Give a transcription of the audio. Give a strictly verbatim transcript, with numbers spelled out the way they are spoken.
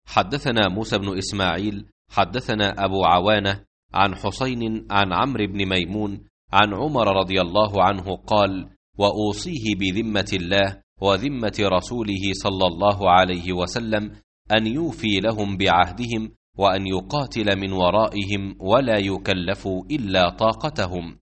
حدثنا موسى بن إسماعيل حدثنا أبو عوانة عن حسين عن عمرو بن ميمون عن عمر رضي الله عنه قال: وأوصيه بذمة الله وذمة رسوله صلى الله عليه وسلم أن يوفي لهم بعهدهم وأن يقاتل من ورائهم ولا يكلفوا إلا طاقتهم.